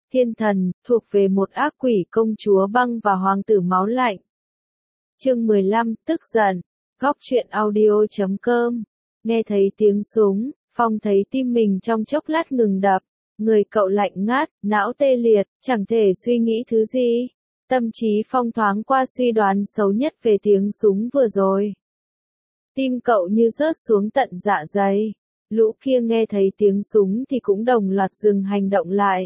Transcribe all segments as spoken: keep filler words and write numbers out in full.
Thiên thần, thuộc về một ác quỷ công chúa băng và hoàng tử máu lạnh. Chương mười lăm, tức giận. Góc truyện audio chấm com. Nghe thấy tiếng súng, Phong thấy tim mình trong chốc lát ngừng đập. Người cậu lạnh ngắt, não tê liệt, chẳng thể suy nghĩ thứ gì. Tâm trí Phong thoáng qua suy đoán xấu nhất về tiếng súng vừa rồi. Tim cậu như rớt xuống tận dạ dày. Lũ kia nghe thấy tiếng súng thì cũng đồng loạt dừng hành động lại.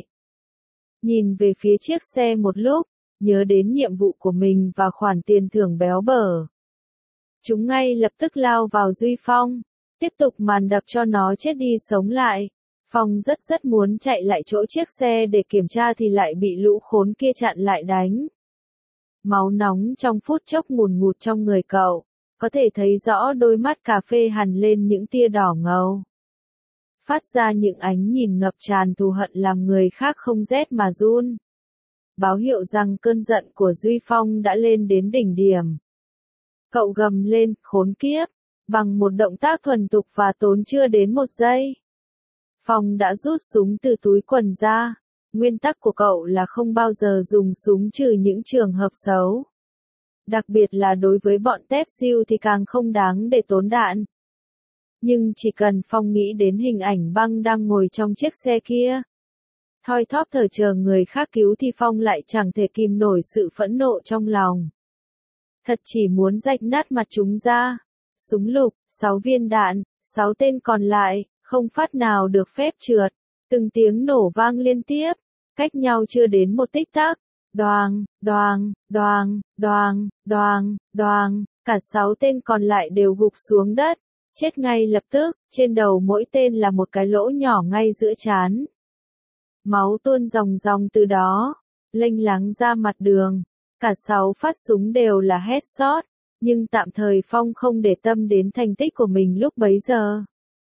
Nhìn về phía chiếc xe một lúc, nhớ đến nhiệm vụ của mình và khoản tiền thưởng béo bở. Chúng ngay lập tức lao vào Duy Phong, tiếp tục màn đập cho nó chết đi sống lại. Phong rất rất muốn chạy lại chỗ chiếc xe để kiểm tra thì lại bị lũ khốn kia chặn lại đánh. Máu nóng trong phút chốc ngùn ngụt trong người cậu, có thể thấy rõ đôi mắt cà phê hằn lên những tia đỏ ngầu. Phát ra những ánh nhìn ngập tràn thù hận làm người khác không rét mà run. Báo hiệu rằng cơn giận của Duy Phong đã lên đến đỉnh điểm. Cậu gầm lên, khốn kiếp, bằng một động tác thuần thục và tốn chưa đến một giây. Phong đã rút súng từ túi quần ra. Nguyên tắc của cậu là không bao giờ dùng súng trừ những trường hợp xấu. Đặc biệt là đối với bọn tép siêu thì càng không đáng để tốn đạn. Nhưng chỉ cần Phong nghĩ đến hình ảnh băng đang ngồi trong chiếc xe kia, thoi thóp thở chờ người khác cứu thì Phong lại chẳng thể kìm nổi sự phẫn nộ trong lòng. Thật chỉ muốn rạch nát mặt chúng ra. Súng lục, sáu viên đạn, sáu tên còn lại, không phát nào được phép trượt. Từng tiếng nổ vang liên tiếp, cách nhau chưa đến một tích tắc. Đoàng, đoàng, đoàng, đoàng, đoàng, đoàng, cả sáu tên còn lại đều gục xuống đất. Chết ngay lập tức, trên đầu mỗi tên là một cái lỗ nhỏ ngay giữa trán. Máu tuôn ròng ròng từ đó, lênh láng ra mặt đường. Cả sáu phát súng đều là headshot, nhưng tạm thời Phong không để tâm đến thành tích của mình lúc bấy giờ.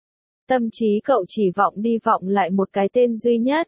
Tâm trí cậu chỉ vọng đi vọng lại một cái tên duy nhất.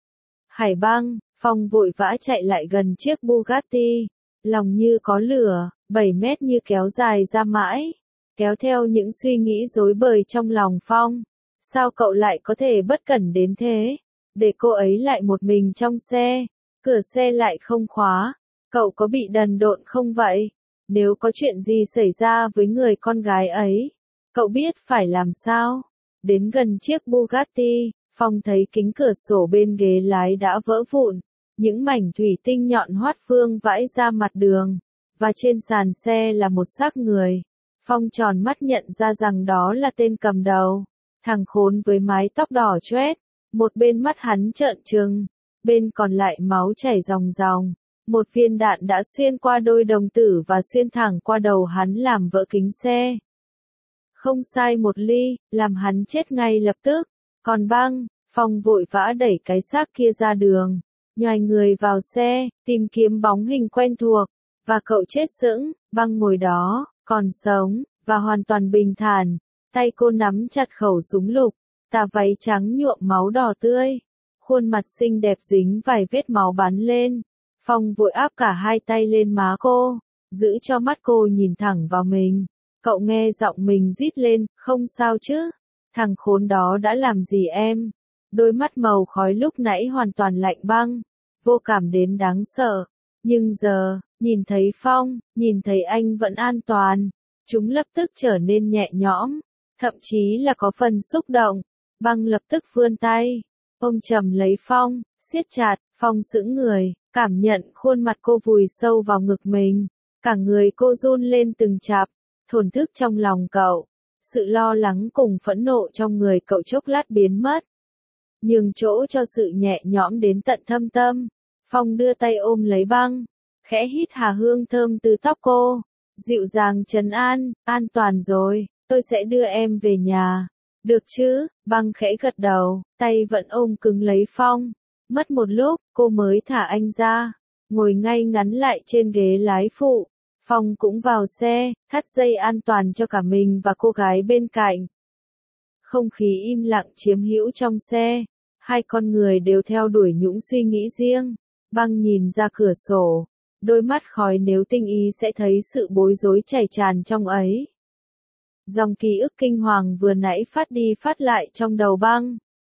Hải Băng. Phong vội vã chạy lại gần chiếc Bugatti, lòng như có lửa, bảy mét như kéo dài ra mãi, kéo theo những suy nghĩ rối bời trong lòng Phong. Sao cậu lại có thể bất cẩn đến thế, để cô ấy lại một mình trong xe, cửa xe lại không khóa, cậu có bị đần độn không vậy? Nếu có chuyện gì xảy ra với người con gái ấy, cậu biết phải làm sao? Đến gần chiếc Bugatti, Phong thấy kính cửa sổ bên ghế lái đã vỡ vụn. Những mảnh thủy tinh nhọn hoắt vương vãi ra mặt đường, và trên sàn xe là một xác người. Phong tròn mắt nhận ra rằng đó là tên cầm đầu, thằng khốn với mái tóc đỏ choét, một bên mắt hắn trợn trừng, bên còn lại máu chảy ròng ròng. Một viên đạn đã xuyên qua đôi đồng tử và xuyên thẳng qua đầu hắn làm vỡ kính xe. Không sai một ly, làm hắn chết ngay lập tức. Còn Băng, Phong vội vã đẩy cái xác kia ra đường. Nhoài người vào xe, tìm kiếm bóng hình quen thuộc, và cậu chết sững. Băng ngồi đó, còn sống, và hoàn toàn bình thản, tay cô nắm chặt khẩu súng lục, tà váy trắng nhuộm máu đỏ tươi, khuôn mặt xinh đẹp dính vài vết máu bắn lên. Phong vội áp cả hai tay lên má cô, giữ cho mắt cô nhìn thẳng vào mình. Cậu nghe giọng mình rít lên, không sao chứ, thằng khốn đó đã làm gì em? Đôi mắt màu khói lúc nãy hoàn toàn lạnh băng, vô cảm đến đáng sợ. Nhưng giờ, nhìn thấy Phong, nhìn thấy anh vẫn an toàn, chúng lập tức trở nên nhẹ nhõm, thậm chí là có phần xúc động. Băng lập tức vươn tay, ôm chầm lấy Phong, siết chặt. Phong sững người, cảm nhận khuôn mặt cô vùi sâu vào ngực mình. Cả người cô run lên từng chập, thổn thức trong lòng cậu. Sự lo lắng cùng phẫn nộ trong người cậu chốc lát biến mất, nhường chỗ cho sự nhẹ nhõm đến tận thâm tâm. Phong đưa tay ôm lấy Băng, khẽ hít hà hương thơm từ tóc cô, dịu dàng trấn an, an toàn rồi, tôi sẽ đưa em về nhà. Được chứ? Băng khẽ gật đầu, tay vẫn ôm cứng lấy Phong. Mất một lúc, cô mới thả anh ra, ngồi ngay ngắn lại trên ghế lái phụ. Phong cũng vào xe, thắt dây an toàn cho cả mình và cô gái bên cạnh. Không khí im lặng chiếm hữu trong xe, hai con người đều theo đuổi những suy nghĩ riêng. Băng nhìn ra cửa sổ, đôi mắt khói nếu tinh ý sẽ thấy sự bối rối chảy tràn trong ấy. Dòng ký ức kinh hoàng vừa nãy phát đi phát lại trong đầu Băng.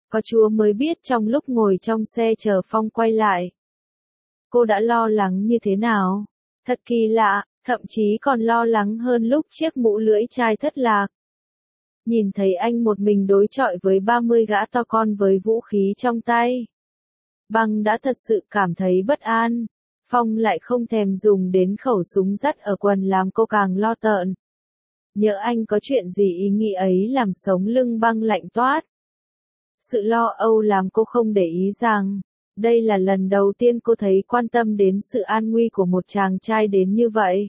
Có Chúa mới biết trong lúc ngồi trong xe chờ Phong quay lại, cô đã lo lắng như thế nào. Thật kỳ lạ, thậm chí còn lo lắng hơn lúc chiếc mũ lưỡi chai thất lạc. Nhìn thấy anh một mình đối chọi với ba mươi gã to con với vũ khí trong tay, Băng đã thật sự cảm thấy bất an. Phong lại không thèm dùng đến khẩu súng dắt ở quần làm cô càng lo tợn. Nhỡ anh có chuyện gì ý nghĩ ấy làm sống lưng Băng lạnh toát. Sự lo âu làm cô không để ý rằng, đây là lần đầu tiên cô thấy quan tâm đến sự an nguy của một chàng trai đến như vậy.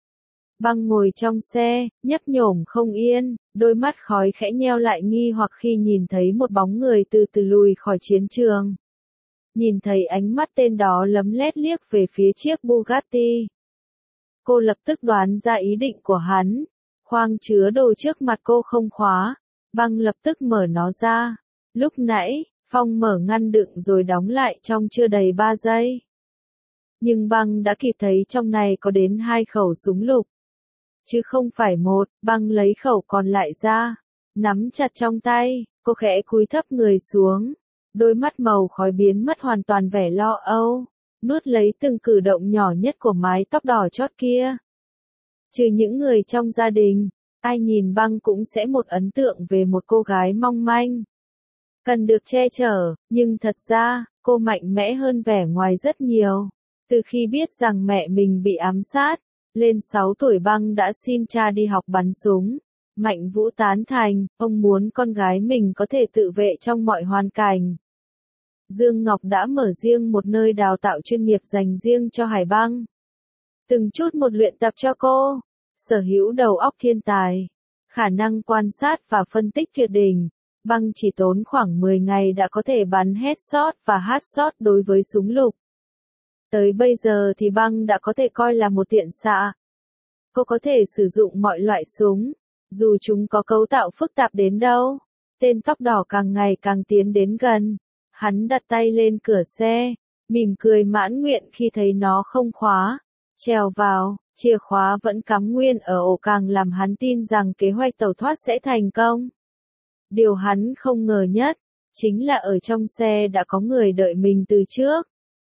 Băng ngồi trong xe, nhấp nhổm không yên, đôi mắt khói khẽ nheo lại nghi hoặc khi nhìn thấy một bóng người từ từ lùi khỏi chiến trường. Nhìn thấy ánh mắt tên đó lấm lét liếc về phía chiếc Bugatti. Cô lập tức đoán ra ý định của hắn. Khoang chứa đồ trước mặt cô không khóa. Băng lập tức mở nó ra. Lúc nãy, Phong mở ngăn đựng rồi đóng lại trong chưa đầy ba giây. Nhưng Băng đã kịp thấy trong này có đến hai khẩu súng lục. Chứ không phải một. Băng lấy khẩu còn lại ra, nắm chặt trong tay, cô khẽ cúi thấp người xuống. Đôi mắt màu khói biến mất hoàn toàn vẻ lo âu, nuốt lấy từng cử động nhỏ nhất của mái tóc đỏ chót kia. Trừ những người trong gia đình, ai nhìn Băng cũng sẽ một ấn tượng về một cô gái mong manh, cần được che chở, nhưng thật ra, cô mạnh mẽ hơn vẻ ngoài rất nhiều. Từ khi biết rằng mẹ mình bị ám sát, lên sáu tuổi Băng đã xin cha đi học bắn súng. Mạnh Vũ tán thành, ông muốn con gái mình có thể tự vệ trong mọi hoàn cảnh. Dương Ngọc đã mở riêng một nơi đào tạo chuyên nghiệp dành riêng cho Hải Băng. Từng chút một luyện tập cho cô, sở hữu đầu óc thiên tài, khả năng quan sát và phân tích tuyệt đỉnh. Băng chỉ tốn khoảng mười ngày đã có thể bắn headshot và headshot đối với súng lục. Tới bây giờ thì Băng đã có thể coi là một tiện xạ. Cô có thể sử dụng mọi loại súng, dù chúng có cấu tạo phức tạp đến đâu. Tên tóc đỏ càng ngày càng tiến đến gần. Hắn đặt tay lên cửa xe, mỉm cười mãn nguyện khi thấy nó không khóa. Trèo vào, chìa khóa vẫn cắm nguyên ở ổ càng làm hắn tin rằng kế hoạch tẩu thoát sẽ thành công. Điều hắn không ngờ nhất, chính là ở trong xe đã có người đợi mình từ trước.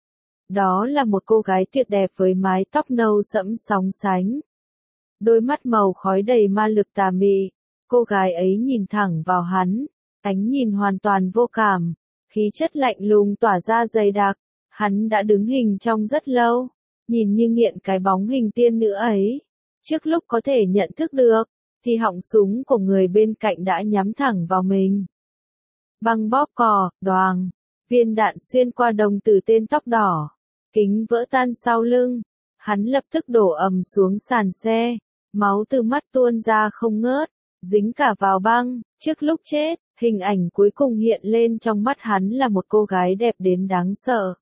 Đó là một cô gái tuyệt đẹp với mái tóc nâu sẫm sóng sánh. Đôi mắt màu khói đầy ma lực tà mị. Cô gái ấy nhìn thẳng vào hắn, ánh nhìn hoàn toàn vô cảm. Khí chất lạnh lùng tỏa ra dày đặc, hắn đã đứng hình trong rất lâu, nhìn như nghiện cái bóng hình tiên nữ ấy. Trước lúc có thể nhận thức được, thì họng súng của người bên cạnh đã nhắm thẳng vào mình. Băng bóp cò, đoàng, viên đạn xuyên qua đồng tử tên tóc đỏ, kính vỡ tan sau lưng, hắn lập tức đổ ầm xuống sàn xe, máu từ mắt tuôn ra không ngớt, dính cả vào Băng. Trước lúc chết, hình ảnh cuối cùng hiện lên trong mắt hắn là một cô gái đẹp đến đáng sợ.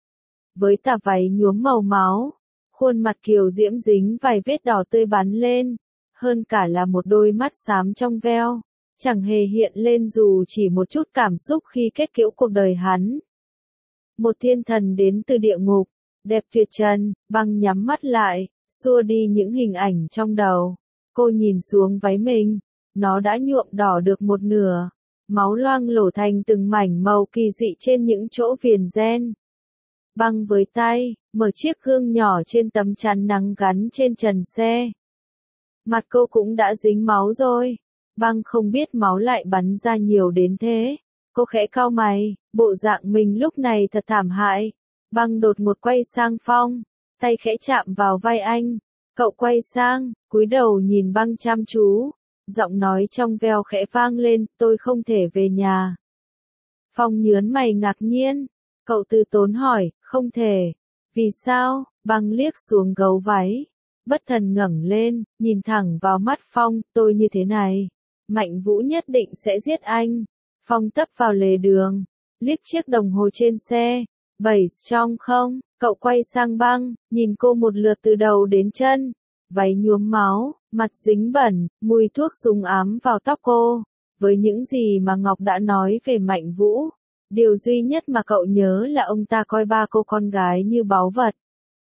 Với tà váy nhuốm màu máu, khuôn mặt kiều diễm dính vài vết đỏ tươi bắn lên, hơn cả là một đôi mắt xám trong veo, chẳng hề hiện lên dù chỉ một chút cảm xúc khi kết liễu cuộc đời hắn. Một thiên thần đến từ địa ngục, đẹp tuyệt trần. Băng nhắm mắt lại, xua đi những hình ảnh trong đầu. Cô nhìn xuống váy mình, nó đã nhuộm đỏ được một nửa. Máu loang lổ thành từng mảnh màu kỳ dị trên những chỗ viền ren. Băng với tay, mở chiếc gương nhỏ trên tấm chắn nắng gắn trên trần xe. Mặt cô cũng đã dính máu rồi. Băng không biết máu lại bắn ra nhiều đến thế. Cô khẽ cau mày, bộ dạng mình lúc này thật thảm hại. Băng đột ngột quay sang Phong, tay khẽ chạm vào vai anh. Cậu quay sang, cúi đầu nhìn Băng chăm chú. Giọng nói trong veo khẽ vang lên, tôi không thể về nhà. Phong nhớn mày ngạc nhiên. Cậu từ tốn hỏi, không thể. Vì sao? Băng liếc xuống gấu váy. Bất thần ngẩng lên, nhìn thẳng vào mắt Phong, tôi như thế này. Mạnh Vũ nhất định sẽ giết anh. Phong tấp vào lề đường, liếc chiếc đồng hồ trên xe. Bảy trong không, cậu quay sang Băng, nhìn cô một lượt từ đầu đến chân. Váy nhuốm máu, mặt dính bẩn, mùi thuốc súng ám vào tóc cô. Với những gì mà Ngọc đã nói về Mạnh Vũ, điều duy nhất mà cậu nhớ là ông ta coi ba cô con gái như báu vật.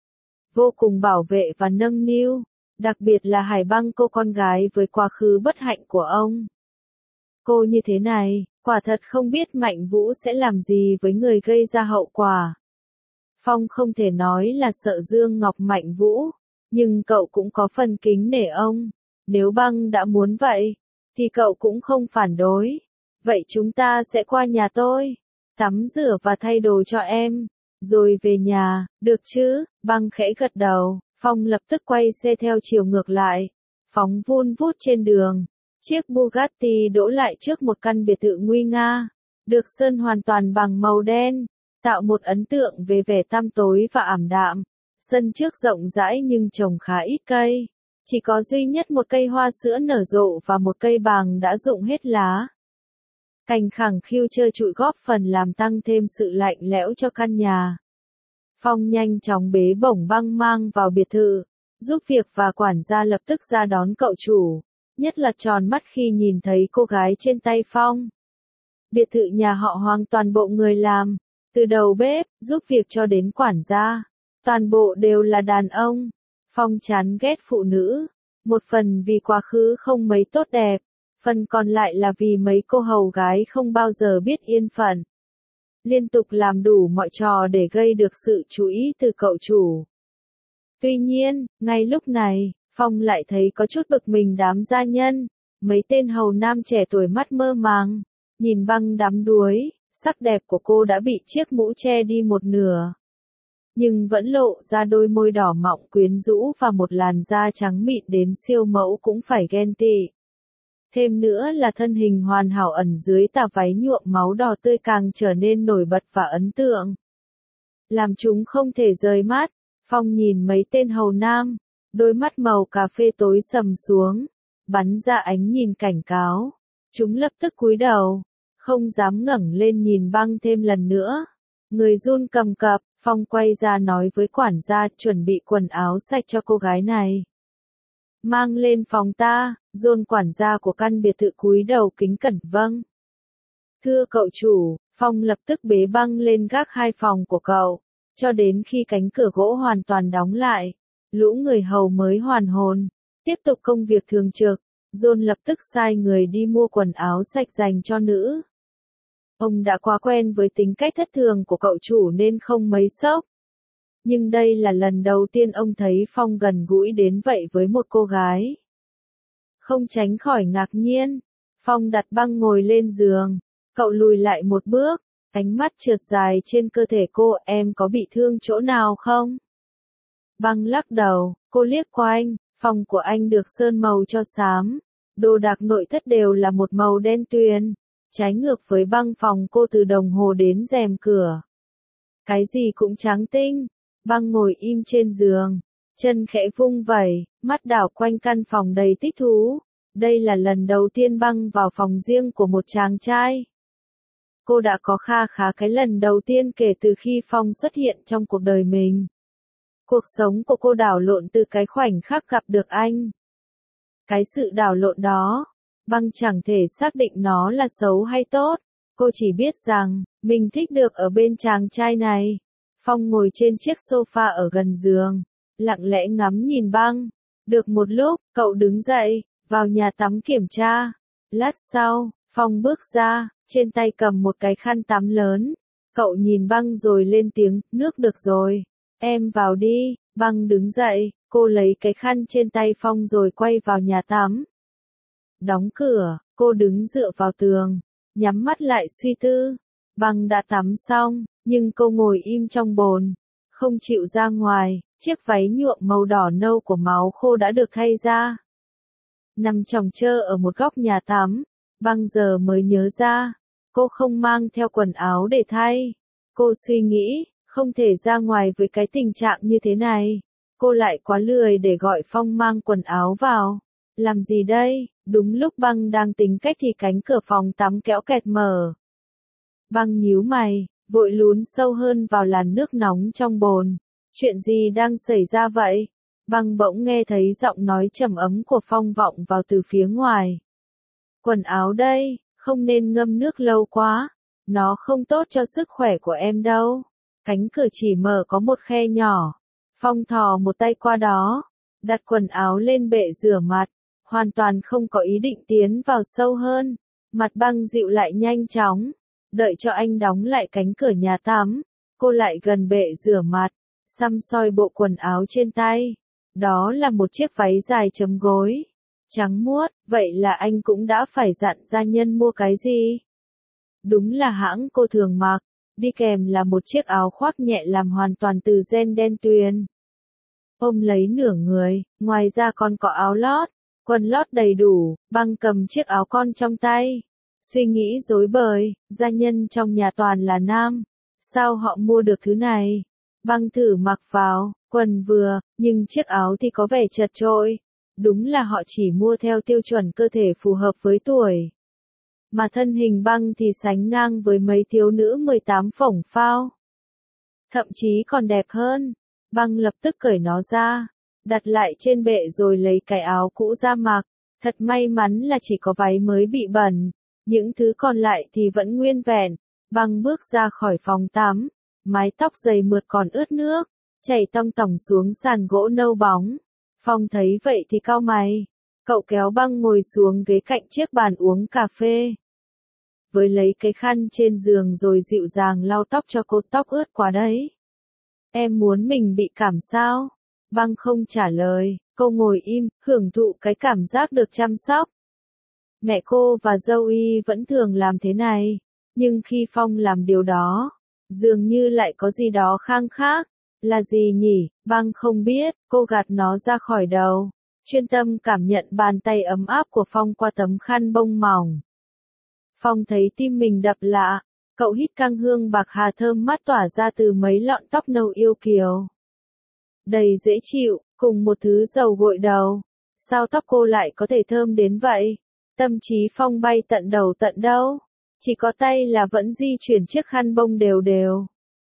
Vô cùng bảo vệ và nâng niu, đặc biệt là Hải Băng cô con gái với quá khứ bất hạnh của ông. Cô như thế này, quả thật không biết Mạnh Vũ sẽ làm gì với người gây ra hậu quả. Phong không thể nói là sợ Dương Ngọc Mạnh Vũ, nhưng cậu cũng có phần kính nể ông. Nếu Băng đã muốn vậy, thì cậu cũng không phản đối. Vậy chúng ta sẽ qua nhà tôi, tắm rửa và thay đồ cho em, rồi về nhà, được chứ? Băng khẽ gật đầu, Phong lập tức quay xe theo chiều ngược lại, phóng vun vút trên đường. Chiếc Bugatti đỗ lại trước một căn biệt thự nguy nga, được sơn hoàn toàn bằng màu đen, tạo một ấn tượng về vẻ tăm tối và ảm đạm. Sân trước rộng rãi nhưng trồng khá ít cây, chỉ có duy nhất một cây hoa sữa nở rộ và một cây bàng đã rụng hết lá. Cành khẳng khiu trơ trụi góp phần làm tăng thêm sự lạnh lẽo cho căn nhà. Phong nhanh chóng bế bổng Băng mang vào biệt thự, giúp việc và quản gia lập tức ra đón cậu chủ, nhất là tròn mắt khi nhìn thấy cô gái trên tay Phong. Biệt thự nhà họ Hoàng toàn bộ người làm, từ đầu bếp, giúp việc cho đến quản gia, toàn bộ đều là đàn ông. Phong chán ghét phụ nữ, một phần vì quá khứ không mấy tốt đẹp, phần còn lại là vì mấy cô hầu gái không bao giờ biết yên phận. Liên tục làm đủ mọi trò để gây được sự chú ý từ cậu chủ. Tuy nhiên, ngay lúc này, Phong lại thấy có chút bực mình đám gia nhân, mấy tên hầu nam trẻ tuổi mắt mơ màng, nhìn Băng đắm đuối, sắc đẹp của cô đã bị chiếc mũ che đi một nửa. Nhưng vẫn lộ ra đôi môi đỏ mọng quyến rũ và một làn da trắng mịn đến siêu mẫu cũng phải ghen tị. Thêm nữa là thân hình hoàn hảo ẩn dưới tà váy nhuộm máu đỏ tươi càng trở nên nổi bật và ấn tượng. Làm chúng không thể rời mắt, Phong nhìn mấy tên hầu nam, đôi mắt màu cà phê tối sầm xuống, bắn ra ánh nhìn cảnh cáo. Chúng lập tức cúi đầu, không dám ngẩng lên nhìn Băng thêm lần nữa. Người run cầm cập, Phong quay ra nói với quản gia chuẩn bị quần áo sạch cho cô gái này. Mang lên phòng ta, John quản gia của căn biệt thự cúi đầu kính cẩn vâng. Thưa cậu chủ, Phong lập tức bế Băng lên gác hai phòng của cậu, cho đến khi cánh cửa gỗ hoàn toàn đóng lại, lũ người hầu mới hoàn hồn, tiếp tục công việc thường trực. John lập tức sai người đi mua quần áo sạch dành cho nữ. Ông đã quá quen với tính cách thất thường của cậu chủ nên không mấy sốc. Nhưng đây là lần đầu tiên ông thấy Phong gần gũi đến vậy với một cô gái. Không tránh khỏi ngạc nhiên, Phong đặt Băng ngồi lên giường, cậu lùi lại một bước, ánh mắt trượt dài trên cơ thể cô, em có bị thương chỗ nào không? Băng lắc đầu, cô liếc qua anh, phòng của anh được sơn màu cho xám, đồ đạc nội thất đều là một màu đen tuyền, trái ngược với Băng phòng cô từ đồng hồ đến rèm cửa. Cái gì cũng trắng tinh. Băng ngồi im trên giường, chân khẽ vung vẩy, mắt đảo quanh căn phòng đầy thích thú. Đây là lần đầu tiên Băng vào phòng riêng của một chàng trai. Cô đã có kha khá cái lần đầu tiên kể từ khi Phong xuất hiện trong cuộc đời mình. Cuộc sống của cô đảo lộn từ cái khoảnh khắc gặp được anh. Cái sự đảo lộn đó, Băng chẳng thể xác định nó là xấu hay tốt. Cô chỉ biết rằng, mình thích được ở bên chàng trai này. Phong ngồi trên chiếc sofa ở gần giường, lặng lẽ ngắm nhìn Băng. Được một lúc, cậu đứng dậy, vào nhà tắm kiểm tra. Lát sau, Phong bước ra, trên tay cầm một cái khăn tắm lớn. Cậu nhìn Băng rồi lên tiếng, nước được rồi. Em vào đi. Băng đứng dậy, cô lấy cái khăn trên tay Phong rồi quay vào nhà tắm. Đóng cửa, cô đứng dựa vào tường, nhắm mắt lại suy tư. Băng đã tắm xong, nhưng cô ngồi im trong bồn, không chịu ra ngoài, chiếc váy nhuộm màu đỏ nâu của máu khô đã được thay ra. Nằm chồng chơ ở một góc nhà tắm, Băng giờ mới nhớ ra, cô không mang theo quần áo để thay. Cô suy nghĩ, không thể ra ngoài với cái tình trạng như thế này. Cô lại quá lười để gọi Phong mang quần áo vào. Làm gì đây? Đúng lúc Băng đang tính cách thì cánh cửa phòng tắm kéo kẹt mở. Băng nhíu mày, vội lún sâu hơn vào làn nước nóng trong bồn. Chuyện gì đang xảy ra vậy? Băng bỗng nghe thấy giọng nói trầm ấm của Phong vọng vào từ phía ngoài. Quần áo đây, không nên ngâm nước lâu quá. Nó không tốt cho sức khỏe của em đâu. Cánh cửa chỉ mở có một khe nhỏ. Phong thò một tay qua đó, đặt quần áo lên bệ rửa mặt, hoàn toàn không có ý định tiến vào sâu hơn. Mặt băng dịu lại nhanh chóng, đợi cho anh đóng lại cánh cửa nhà tắm, cô lại gần bệ rửa mặt, xăm soi bộ quần áo trên tay. Đó là một chiếc váy dài chấm gối, trắng muốt, vậy là anh cũng đã phải dặn gia nhân mua cái gì? Đúng là hãng cô thường mặc, đi kèm là một chiếc áo khoác nhẹ làm hoàn toàn từ ren đen tuyền. Ôm lấy nửa người, ngoài ra còn có áo lót, quần lót đầy đủ, băng cầm chiếc áo con trong tay. Suy nghĩ rối bời, gia nhân trong nhà toàn là nam. Sao họ mua được thứ này? Băng thử mặc vào, quần vừa, nhưng chiếc áo thì có vẻ chật chội. Đúng là họ chỉ mua theo tiêu chuẩn cơ thể phù hợp với tuổi. Mà thân hình băng thì sánh ngang với mấy thiếu nữ mười tám phổng phao. Thậm chí còn đẹp hơn. Băng lập tức cởi nó ra, đặt lại trên bệ rồi lấy cái áo cũ ra mặc. Thật may mắn là chỉ có váy mới bị bẩn, những thứ còn lại thì vẫn nguyên vẹn. Băng bước ra khỏi phòng tắm, mái tóc dày mượt còn ướt nước, chảy tong tỏng xuống sàn gỗ nâu bóng. Phong thấy vậy thì cau mày, cậu kéo băng ngồi xuống ghế cạnh chiếc bàn uống cà phê. Với lấy cái khăn trên giường rồi dịu dàng lau tóc cho cô, tóc ướt quá đấy. Em muốn mình bị cảm sao? Băng không trả lời, cô ngồi im, hưởng thụ cái cảm giác được chăm sóc. Mẹ cô và Zoe vẫn thường làm thế này, nhưng khi Phong làm điều đó, dường như lại có gì đó khang khác. Là gì nhỉ? Băng không biết, cô gạt nó ra khỏi đầu, chuyên tâm cảm nhận bàn tay ấm áp của Phong qua tấm khăn bông mỏng. Phong thấy tim mình đập lạ, cậu hít căng hương bạc hà thơm mát tỏa ra từ mấy lọn tóc nâu yêu kiều. Đầy dễ chịu, cùng một thứ dầu gội đầu. Sao tóc cô lại có thể thơm đến vậy? Tâm trí Phong bay tận đầu tận đâu, chỉ có tay là vẫn di chuyển chiếc khăn bông đều đều.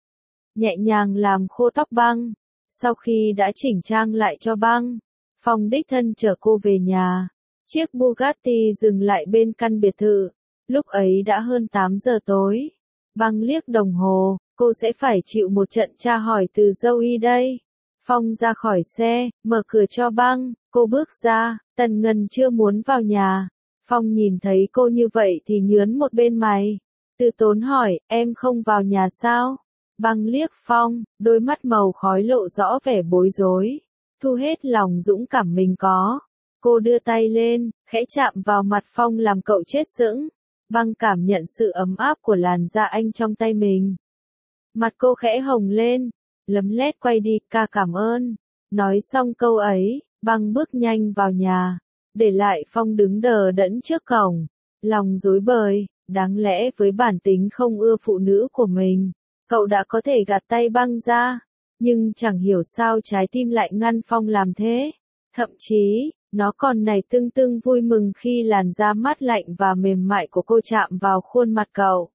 Nhẹ nhàng làm khô tóc băng. Sau khi đã chỉnh trang lại cho băng, Phong đích thân chở cô về nhà. Chiếc Bugatti dừng lại bên căn biệt thự. Lúc ấy đã hơn tám giờ tối. Băng liếc đồng hồ, cô sẽ phải chịu một trận tra hỏi từ Zoe đây. Phong ra khỏi xe, mở cửa cho băng, cô bước ra, Tần Ngân chưa muốn vào nhà. Phong nhìn thấy cô như vậy thì nhướn một bên mày. Từ tốn hỏi, em không vào nhà sao? Băng liếc Phong, đôi mắt màu khói lộ rõ vẻ bối rối. Thu hết lòng dũng cảm mình có. Cô đưa tay lên, khẽ chạm vào mặt Phong làm cậu chết sững. Băng cảm nhận sự ấm áp của làn da anh trong tay mình. Mặt cô khẽ hồng lên, lấm lét quay đi, ca cảm ơn. Nói xong câu ấy, băng bước nhanh vào nhà, để lại Phong đứng đờ đẫn trước cổng. Lòng rối bời, đáng lẽ với bản tính không ưa phụ nữ của mình, cậu đã có thể gạt tay băng ra, nhưng chẳng hiểu sao trái tim lại ngăn Phong làm thế. Thậm chí, nó còn nảy tưng tưng vui mừng khi làn da mát lạnh và mềm mại của cô chạm vào khuôn mặt cậu.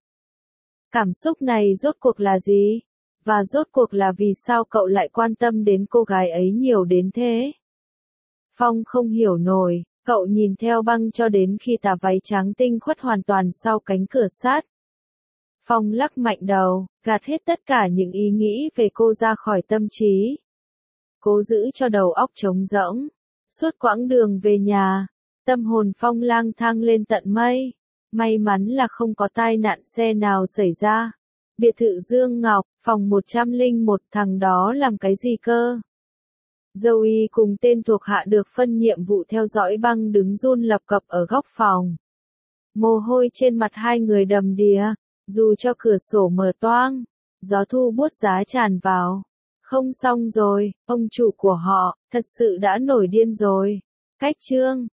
Cảm xúc này rốt cuộc là gì? Và rốt cuộc là vì sao cậu lại quan tâm đến cô gái ấy nhiều đến thế? Phong không hiểu nổi, cậu nhìn theo băng cho đến khi tà váy trắng tinh khuất hoàn toàn sau cánh cửa sắt. Phong lắc mạnh đầu, gạt hết tất cả những ý nghĩ về cô ra khỏi tâm trí. Cố giữ cho đầu óc trống rỗng. Suốt quãng đường về nhà, tâm hồn Phong lang thang lên tận mây. May mắn là không có tai nạn xe nào xảy ra. Biệt thự Dương Ngọc, phòng một trăm lẻ một, thằng đó làm cái gì cơ? Zoe cùng tên thuộc hạ được phân nhiệm vụ theo dõi băng đứng run lập cập ở góc phòng. Mồ hôi trên mặt hai người đầm đìa, dù cho cửa sổ mở toang, gió thu buốt giá tràn vào. Không xong rồi, ông chủ của họ, thật sự đã nổi điên rồi. Cách chương